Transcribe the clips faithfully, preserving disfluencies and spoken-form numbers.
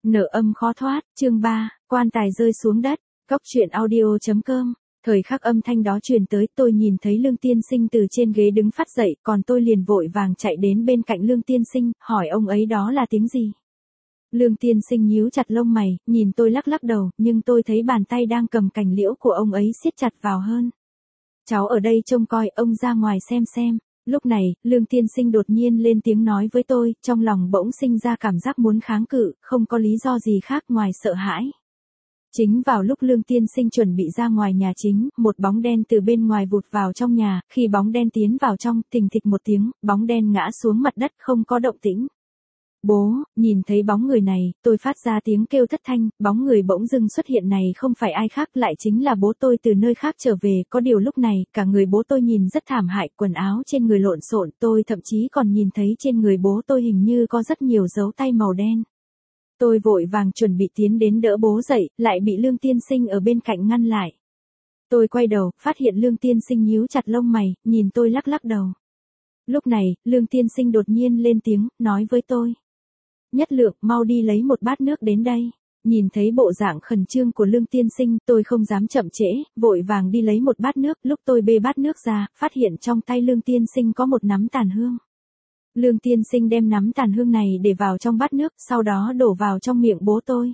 Nợ âm khó thoát, chương ba, quan tài rơi xuống đất, Cóc truyện audio chấm com. Thời khắc âm thanh đó truyền tới, tôi nhìn thấy Lương Tiên Sinh từ trên ghế đứng phát dậy, còn tôi liền vội vàng chạy đến bên cạnh Lương Tiên Sinh, hỏi ông ấy đó là tiếng gì. Lương Tiên Sinh nhíu chặt lông mày, nhìn tôi lắc lắc đầu, nhưng tôi thấy bàn tay đang cầm cành liễu của ông ấy siết chặt vào hơn. Cháu ở đây trông coi, ông ra ngoài xem xem. Lúc này, Lương Tiên Sinh đột nhiên lên tiếng nói với tôi, trong lòng bỗng sinh ra cảm giác muốn kháng cự, không có lý do gì khác ngoài sợ hãi. Chính vào lúc Lương Tiên Sinh chuẩn bị ra ngoài nhà chính, một bóng đen từ bên ngoài vụt vào trong nhà, khi bóng đen tiến vào trong, thình thịch một tiếng, bóng đen ngã xuống mặt đất không có động tĩnh. Bố, nhìn thấy bóng người này, tôi phát ra tiếng kêu thất thanh, bóng người bỗng dưng xuất hiện này không phải ai khác lại chính là bố tôi từ nơi khác trở về, có điều lúc này, cả người bố tôi nhìn rất thảm hại, quần áo trên người lộn xộn, tôi thậm chí còn nhìn thấy trên người bố tôi hình như có rất nhiều dấu tay màu đen. Tôi vội vàng chuẩn bị tiến đến đỡ bố dậy, lại bị Lương Tiên Sinh ở bên cạnh ngăn lại. Tôi quay đầu, phát hiện Lương Tiên Sinh nhíu chặt lông mày, nhìn tôi lắc lắc đầu. Lúc này, Lương Tiên Sinh đột nhiên lên tiếng, nói với tôi. Nhất Lượng, mau đi lấy một bát nước đến đây. Nhìn thấy bộ dạng khẩn trương của Lương Tiên Sinh, tôi không dám chậm trễ, vội vàng đi lấy một bát nước. Lúc tôi bê bát nước ra, phát hiện trong tay Lương Tiên Sinh có một nắm tàn hương. Lương Tiên Sinh đem nắm tàn hương này để vào trong bát nước, sau đó đổ vào trong miệng bố tôi.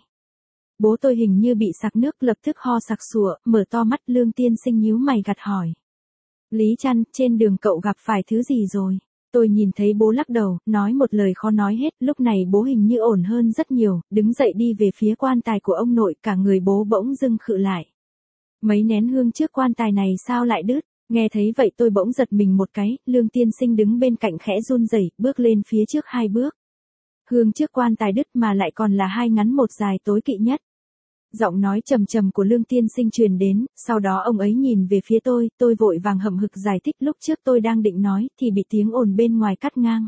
Bố tôi hình như bị sặc nước, lập tức ho sặc sụa, mở to mắt. Lương Tiên Sinh nhíu mày gặt hỏi. Lý Trăn, trên đường cậu gặp phải thứ gì rồi? Tôi nhìn thấy bố lắc đầu, nói một lời khó nói hết, lúc này bố hình như ổn hơn rất nhiều, đứng dậy đi về phía quan tài của ông nội, cả người bố bỗng dưng khựng lại. Mấy nén hương trước quan tài này sao lại đứt? Nghe thấy vậy tôi bỗng giật mình một cái, Lương Tiên Sinh đứng bên cạnh khẽ run rẩy, bước lên phía trước hai bước. Hương trước quan tài đứt mà lại còn là hai ngắn một dài tối kỵ nhất. Giọng nói trầm trầm của Lương Tiên Sinh truyền đến, sau đó ông ấy nhìn về phía tôi, tôi vội vàng hậm hực giải thích lúc trước tôi đang định nói, thì bị tiếng ồn bên ngoài cắt ngang.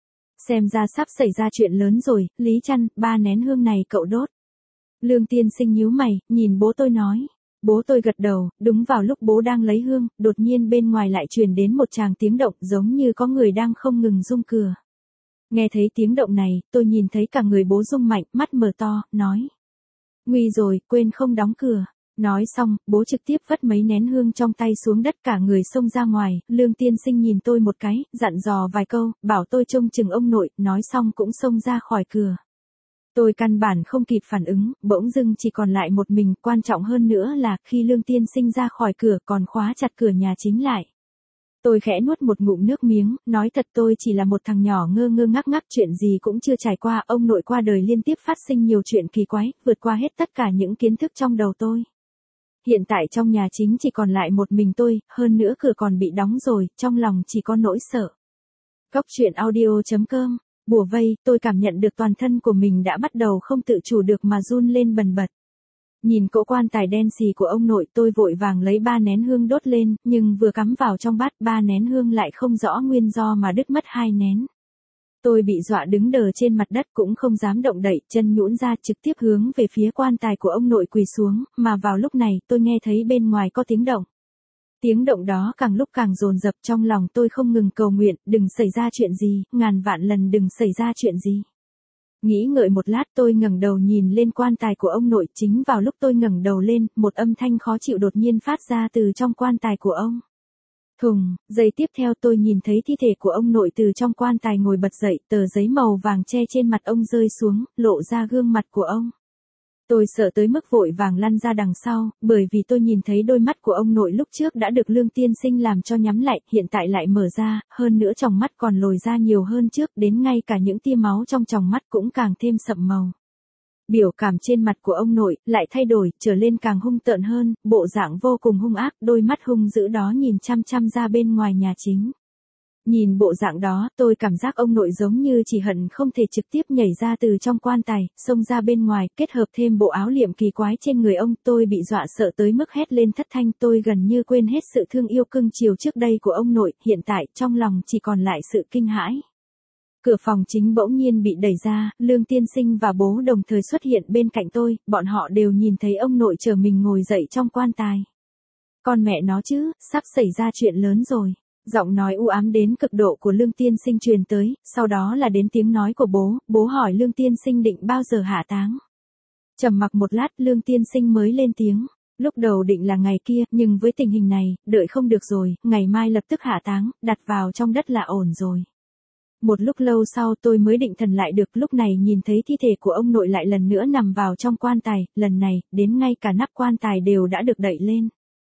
Xem ra sắp xảy ra chuyện lớn rồi, Lý Trăn, ba nén hương này cậu đốt. Lương Tiên Sinh nhíu mày, nhìn bố tôi nói. Bố tôi gật đầu, đúng vào lúc bố đang lấy hương, đột nhiên bên ngoài lại truyền đến một tràng tiếng động giống như có người đang không ngừng rung cửa. Nghe thấy tiếng động này, tôi nhìn thấy cả người bố rung mạnh, mắt mở to, nói. Nguy rồi, quên không đóng cửa. Nói xong, bố trực tiếp vất mấy nén hương trong tay xuống đất, cả người xông ra ngoài. Lương Tiên Sinh nhìn tôi một cái, dặn dò vài câu, bảo tôi trông chừng ông nội, nói xong cũng xông ra khỏi cửa. Tôi căn bản không kịp phản ứng, bỗng dưng chỉ còn lại một mình, quan trọng hơn nữa là khi Lương Tiên Sinh ra khỏi cửa còn khóa chặt cửa nhà chính lại. Tôi khẽ nuốt một ngụm nước miếng, nói thật tôi chỉ là một thằng nhỏ ngơ ngơ ngác ngác, chuyện gì cũng chưa trải qua, ông nội qua đời liên tiếp phát sinh nhiều chuyện kỳ quái, vượt qua hết tất cả những kiến thức trong đầu tôi. Hiện tại trong nhà chính chỉ còn lại một mình tôi, hơn nữa cửa còn bị đóng rồi, trong lòng chỉ có nỗi sợ. Cóc truyện audio chấm com. Bùa vây, tôi cảm nhận được toàn thân của mình đã bắt đầu không tự chủ được mà run lên bần bật. Nhìn cỗ quan tài đen xì của ông nội, tôi vội vàng lấy ba nén hương đốt lên, nhưng vừa cắm vào trong bát, ba nén hương lại không rõ nguyên do mà đứt mất hai nén. Tôi bị dọa đứng đờ trên mặt đất, cũng không dám động đậy, chân nhũn ra trực tiếp hướng về phía quan tài của ông nội quỳ xuống, mà vào lúc này tôi nghe thấy bên ngoài có tiếng động. Tiếng động đó càng lúc càng dồn dập, trong lòng tôi không ngừng cầu nguyện, đừng xảy ra chuyện gì, ngàn vạn lần đừng xảy ra chuyện gì. Nghĩ ngợi một lát tôi ngẩng đầu nhìn lên quan tài của ông nội, chính vào lúc tôi ngẩng đầu lên, một âm thanh khó chịu đột nhiên phát ra từ trong quan tài của ông. Thùng, giây tiếp theo tôi nhìn thấy thi thể của ông nội từ trong quan tài ngồi bật dậy, tờ giấy màu vàng che trên mặt ông rơi xuống, lộ ra gương mặt của ông. Tôi sợ tới mức vội vàng lăn ra đằng sau, bởi vì tôi nhìn thấy đôi mắt của ông nội lúc trước đã được Lương Tiên Sinh làm cho nhắm lại, hiện tại lại mở ra, hơn nữa tròng mắt còn lồi ra nhiều hơn trước, đến ngay cả những tia máu trong tròng mắt cũng càng thêm sậm màu. Biểu cảm trên mặt của ông nội lại thay đổi, trở lên càng hung tợn hơn, bộ dạng vô cùng hung ác, đôi mắt hung dữ đó nhìn chăm chăm ra bên ngoài nhà chính. Nhìn bộ dạng đó, tôi cảm giác ông nội giống như chỉ hận không thể trực tiếp nhảy ra từ trong quan tài, xông ra bên ngoài, kết hợp thêm bộ áo liệm kỳ quái trên người ông, tôi bị dọa sợ tới mức hét lên thất thanh, tôi gần như quên hết sự thương yêu cưng chiều trước đây của ông nội, hiện tại trong lòng chỉ còn lại sự kinh hãi. Cửa phòng chính bỗng nhiên bị đẩy ra, Lương Tiên Sinh và bố đồng thời xuất hiện bên cạnh tôi, bọn họ đều nhìn thấy ông nội chờ mình ngồi dậy trong quan tài. Con mẹ nó chứ, sắp xảy ra chuyện lớn rồi. Giọng nói u ám đến cực độ của Lương Tiên Sinh truyền tới, sau đó là đến tiếng nói của bố, bố hỏi Lương Tiên Sinh định bao giờ hạ táng. Trầm mặc một lát, Lương Tiên Sinh mới lên tiếng. Lúc đầu định là ngày kia, nhưng với tình hình này, đợi không được rồi, ngày mai lập tức hạ táng, đặt vào trong đất là ổn rồi. Một lúc lâu sau tôi mới định thần lại được, lúc này nhìn thấy thi thể của ông nội lại lần nữa nằm vào trong quan tài, lần này, đến ngay cả nắp quan tài đều đã được đậy lên.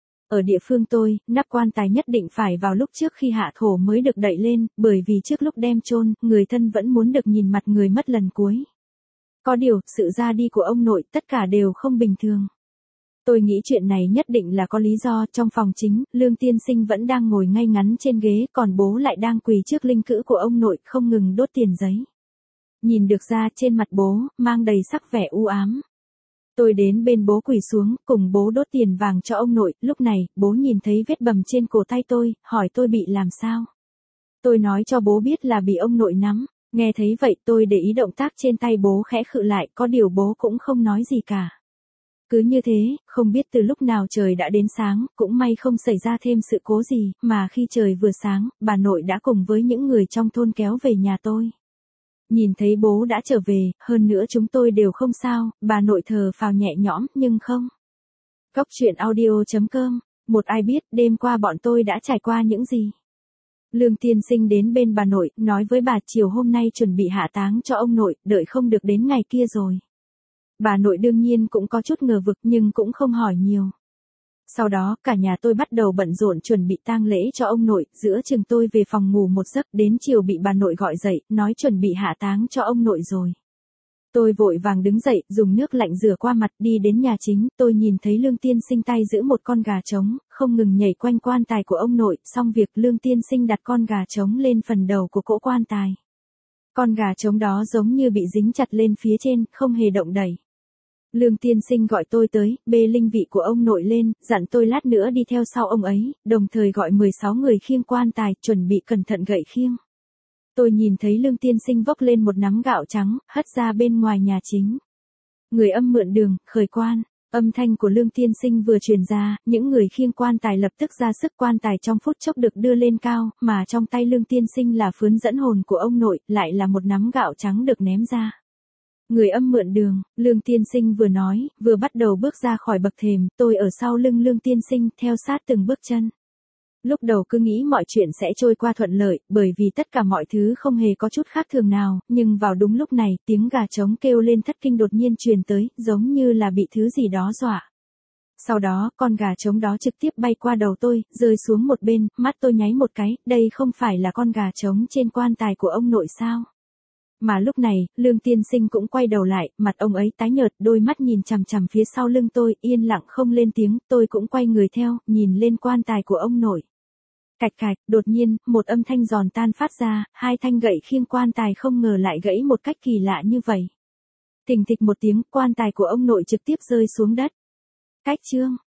Ở địa phương tôi, nắp quan tài nhất định phải vào lúc trước khi hạ thổ mới được đậy lên, bởi vì trước lúc đem chôn, người thân vẫn muốn được nhìn mặt người mất lần cuối. Có điều, sự ra đi của ông nội, tất cả đều không bình thường. Tôi nghĩ chuyện này nhất định là có lý do. Trong phòng chính, Lương Tiên Sinh vẫn đang ngồi ngay ngắn trên ghế, còn bố lại đang quỳ trước linh cữu của ông nội, không ngừng đốt tiền giấy. Nhìn được ra trên mặt bố, mang đầy sắc vẻ u ám. Tôi đến bên bố quỳ xuống, cùng bố đốt tiền vàng cho ông nội, lúc này, bố nhìn thấy vết bầm trên cổ tay tôi, hỏi tôi bị làm sao. Tôi nói cho bố biết là bị ông nội nắm, nghe thấy vậy tôi để ý động tác trên tay bố khẽ khựng lại, có điều bố cũng không nói gì cả. Cứ như thế, không biết từ lúc nào trời đã đến sáng, cũng may không xảy ra thêm sự cố gì, mà khi trời vừa sáng, bà nội đã cùng với những người trong thôn kéo về nhà tôi. Nhìn thấy bố đã trở về, hơn nữa chúng tôi đều không sao, bà nội thở phào nhẹ nhõm, nhưng không. Góc truyện audio chấm com, một ai biết đêm qua bọn tôi đã trải qua những gì. Lương Tiên Sinh đến bên bà nội, nói với bà chiều hôm nay chuẩn bị hạ táng cho ông nội, đợi không được đến ngày kia rồi. Bà nội đương nhiên cũng có chút ngờ vực nhưng cũng không hỏi nhiều. Sau đó, cả nhà tôi bắt đầu bận rộn chuẩn bị tang lễ cho ông nội, giữa chừng tôi về phòng ngủ một giấc, đến chiều bị bà nội gọi dậy, nói chuẩn bị hạ táng cho ông nội rồi. Tôi vội vàng đứng dậy, dùng nước lạnh rửa qua mặt, đi đến nhà chính, tôi nhìn thấy Lương Tiên Sinh tay giữ một con gà trống, không ngừng nhảy quanh quan tài của ông nội, xong việc Lương Tiên Sinh đặt con gà trống lên phần đầu của cỗ quan tài. Con gà trống đó giống như bị dính chặt lên phía trên, không hề động đẩy. Lương Tiên Sinh gọi tôi tới, bê linh vị của ông nội lên, dặn tôi lát nữa đi theo sau ông ấy, đồng thời gọi mười sáu người khiêng quan tài, chuẩn bị cẩn thận gậy khiêng. Tôi nhìn thấy Lương Tiên Sinh vốc lên một nắm gạo trắng, hất ra bên ngoài nhà chính. Người âm mượn đường, khởi quan. Âm thanh của Lương Tiên Sinh vừa truyền ra, những người khiêng quan tài lập tức ra sức, quan tài trong phút chốc được đưa lên cao, mà trong tay Lương Tiên Sinh là phướn dẫn hồn của ông nội, lại là một nắm gạo trắng được ném ra. Người âm mượn đường, Lương Tiên Sinh vừa nói, vừa bắt đầu bước ra khỏi bậc thềm, tôi ở sau lưng Lương Tiên Sinh, theo sát từng bước chân. Lúc đầu cứ nghĩ mọi chuyện sẽ trôi qua thuận lợi, bởi vì tất cả mọi thứ không hề có chút khác thường nào, nhưng vào đúng lúc này, tiếng gà trống kêu lên thất kinh đột nhiên truyền tới, giống như là bị thứ gì đó dọa. Sau đó, con gà trống đó trực tiếp bay qua đầu tôi, rơi xuống một bên, mắt tôi nháy một cái, đây không phải là con gà trống trên quan tài của ông nội sao? Mà lúc này, Lương Tiên Sinh cũng quay đầu lại, mặt ông ấy tái nhợt, đôi mắt nhìn chằm chằm phía sau lưng tôi, yên lặng không lên tiếng, tôi cũng quay người theo, nhìn lên quan tài của ông nội. Cạch cạch, đột nhiên, một âm thanh giòn tan phát ra, hai thanh gậy khiêng quan tài không ngờ lại gãy một cách kỳ lạ như vậy. Thình thịch một tiếng, quan tài của ông nội trực tiếp rơi xuống đất. Cách chương.